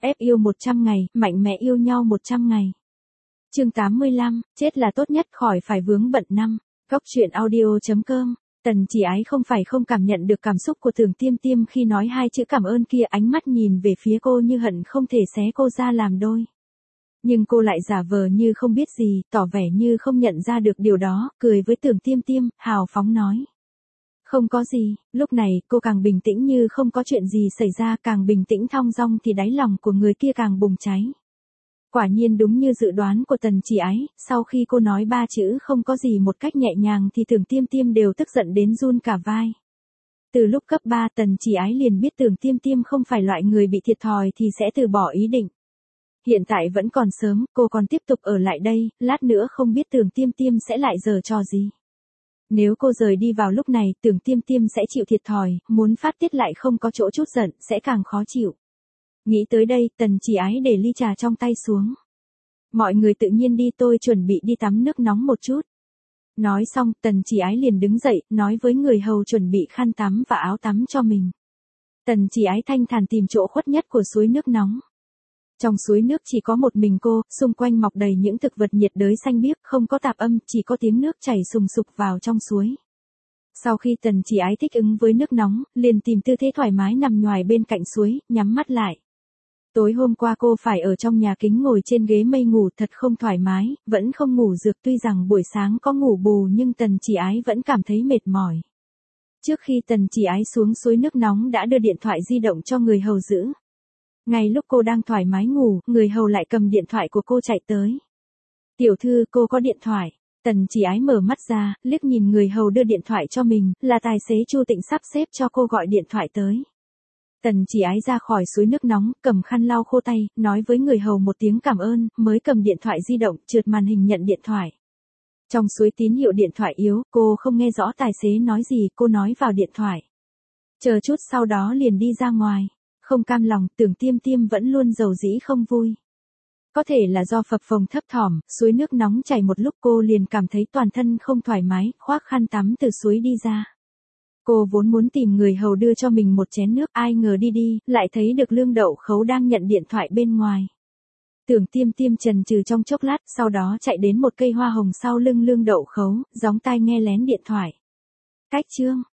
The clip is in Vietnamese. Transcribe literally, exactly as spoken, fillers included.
ép yêu một trăm ngày, mạnh mẽ yêu nhau một trăm ngày. Chương tám mươi lăm, chết là tốt nhất khỏi phải vướng bận năm. Góc truyện audio chấm com. Tần Chỉ Ái không phải không cảm nhận được cảm xúc của Tưởng Tiêm Tiêm khi nói hai chữ cảm ơn kia, ánh mắt nhìn về phía cô như hận không thể xé cô ra làm đôi. Nhưng cô lại giả vờ như không biết gì, tỏ vẻ như không nhận ra được điều đó, cười với Tưởng Tiêm Tiêm, hào phóng nói. Không có gì. Lúc này cô càng bình tĩnh như không có chuyện gì xảy ra, càng bình tĩnh thong dong thì đáy lòng của người kia càng bùng cháy. Quả nhiên đúng như dự đoán của Tần Chỉ Ái, sau khi cô nói ba chữ không có gì một cách nhẹ nhàng thì Tưởng Tiêm Tiêm đều tức giận đến run cả vai. Từ lúc cấp ba Tần Chỉ Ái liền biết Tưởng Tiêm Tiêm không phải loại người bị thiệt thòi thì sẽ từ bỏ ý định. Hiện tại vẫn còn sớm, cô còn tiếp tục ở lại đây, lát nữa không biết Tưởng Tiêm Tiêm sẽ lại giở trò gì. Nếu cô rời đi vào lúc này, Tưởng Tiêm Tiêm sẽ chịu thiệt thòi, muốn phát tiết lại không có chỗ chút giận, sẽ càng khó chịu. Nghĩ tới đây, Tần Chỉ Ái để ly trà trong tay xuống. Mọi người tự nhiên đi, tôi chuẩn bị đi tắm nước nóng một chút. Nói xong, Tần Chỉ Ái liền đứng dậy, nói với người hầu chuẩn bị khăn tắm và áo tắm cho mình. Tần Chỉ Ái thanh thản tìm chỗ khuất nhất của suối nước nóng. Trong suối nước chỉ có một mình cô, xung quanh mọc đầy những thực vật nhiệt đới xanh biếc, không có tạp âm, chỉ có tiếng nước chảy sùng sục vào trong suối. Sau khi Tần Chỉ Ái thích ứng với nước nóng, liền tìm tư thế thoải mái nằm nhoài bên cạnh suối, nhắm mắt lại. Tối hôm qua cô phải ở trong nhà kính ngồi trên ghế mây ngủ thật không thoải mái, vẫn không ngủ được, tuy rằng buổi sáng có ngủ bù nhưng Tần Chỉ Ái vẫn cảm thấy mệt mỏi. Trước khi Tần Chỉ Ái xuống suối nước nóng đã đưa điện thoại di động cho người hầu giữ. Ngay lúc cô đang thoải mái ngủ, người hầu lại cầm điện thoại của cô chạy tới. Tiểu thư, cô có điện thoại. Tần Chỉ Ái mở mắt ra, liếc nhìn người hầu đưa điện thoại cho mình, là tài xế Chu Tịnh sắp xếp cho cô gọi điện thoại tới. Tần Chỉ Ái ra khỏi suối nước nóng, cầm khăn lau khô tay, nói với người hầu một tiếng cảm ơn, mới cầm điện thoại di động, trượt màn hình nhận điện thoại. Trong suối tín hiệu điện thoại yếu, cô không nghe rõ tài xế nói gì, cô nói vào điện thoại. Chờ chút sau đó liền đi ra ngoài. Không cam lòng, Tưởng Tiêm Tiêm vẫn luôn dầu dĩ không vui. Có thể là do phập phồng thấp thỏm, suối nước nóng chảy một lúc cô liền cảm thấy toàn thân không thoải mái, khoác khăn tắm từ suối đi ra. Cô vốn muốn tìm người hầu đưa cho mình một chén nước, ai ngờ đi đi, lại thấy được Lương Đậu Khấu đang nhận điện thoại bên ngoài. Tưởng Tiêm Tiêm chần chừ trong chốc lát, sau đó chạy đến một cây hoa hồng sau lưng Lương Đậu Khấu, gióng tai nghe lén điện thoại. Cách chương